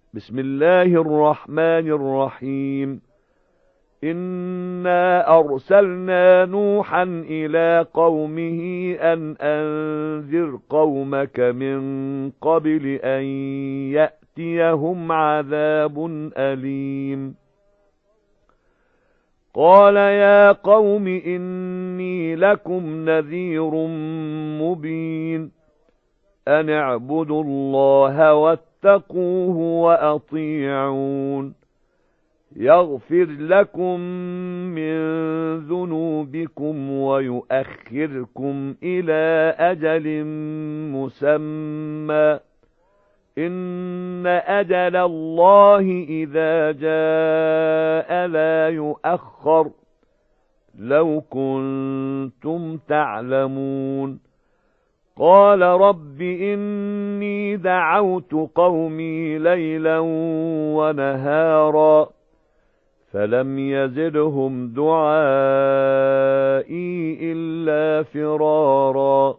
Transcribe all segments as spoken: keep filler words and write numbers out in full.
بسم الله الرحمن الرحيم إنا أرسلنا نوحا إلى قومه أن أنذر قومك من قبل أن يأتيهم عذاب أليم قال يا قوم إني لكم نذير مبين أن اعبدوا الله واتقوه وأطيعون يغفر لكم من ذنوبكم ويؤخركم إلى أجل مسمى إن أجل الله إذا جاء لا يؤخر لو كنتم تعلمون قال رب إني دعوت قومي ليلا ونهارا فلم يزدهم دعائي إلا فرارا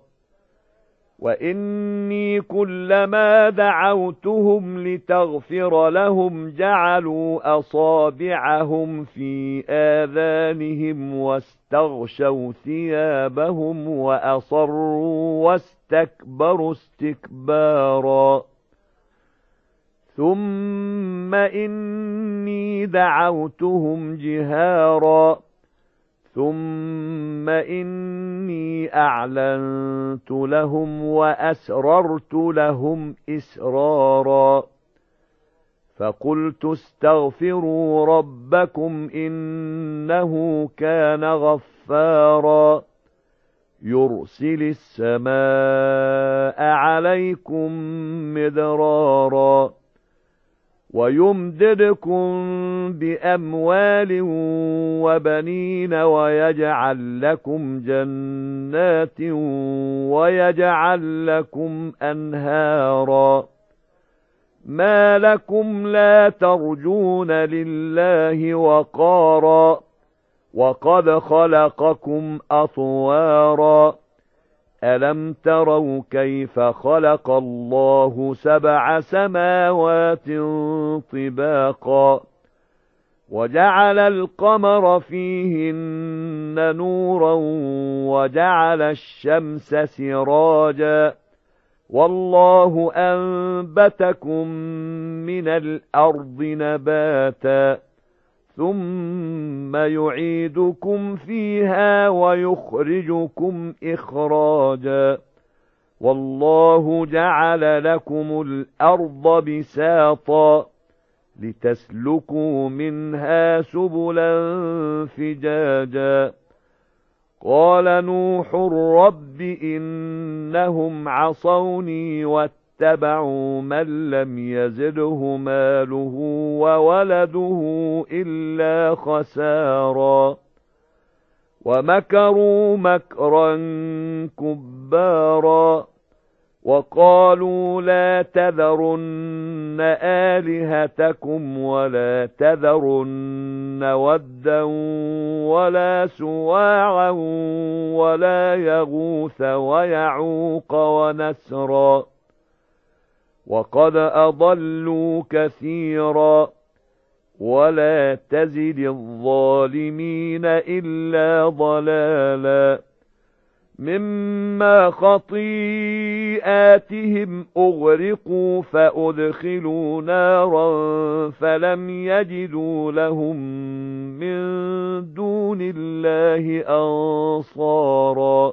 وإني كلما دعوتهم لتغفر لهم جعلوا أصابعهم في آذانهم واستغشوا ثيابهم وأصروا واستكبروا استكبارا ثم إني دعوتهم جهارا ثم إني أعلنت لهم وأسررت لهم إسرارا فقلت استغفروا ربكم إنه كان غفارا يرسل السماء عليكم مدرارا ويمددكم بأموال وبنين ويجعل لكم جنات ويجعل لكم أنهارا ما لكم لا ترجون لله وقارا وقد خلقكم أطوارا ألم تروا كيف خلق الله سبع سماوات طباقا وجعل القمر فيهن نورا وجعل الشمس سراجا والله أنبتكم من الأرض نباتا ثم يعيدكم فيها ويخرجكم إخراجا والله جعل لكم الأرض بساطا لتسلكوا منها سبلا فجاجا قال نوح رب إنهم عصوني واتبعوا من لم يزده ماله وولده إلا خسارا ومكروا مكرا كبارا وقالوا لا تذرن آلهتكم ولا تذرن ودا ولا سواعا ولا يغوث ويعوق ونسرا وقد أضلوا كثيرا ولا تزد الظالمين إلا ضلالا مما خطيئاتهم أغرقوا فأدخلوا نارا فلم يجدوا لهم من دون الله أنصارا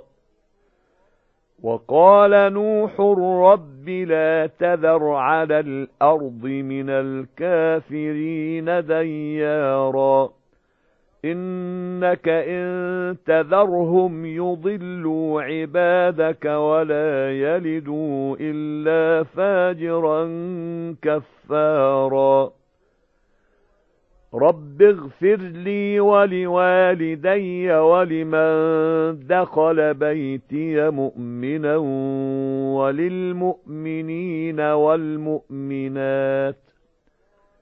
وقال نوح رب لا تذر على الأرض من الكافرين ديارا إنك إن تذرهم يضلوا عبادك ولا يلدوا إلا فاجرا كفارا رب اغفر لي ولوالدي ولمن دخل بيتي مؤمنا وللمؤمنين والمؤمنات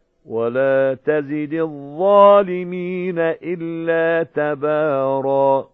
ولا تزد الظالمين إلا تبارا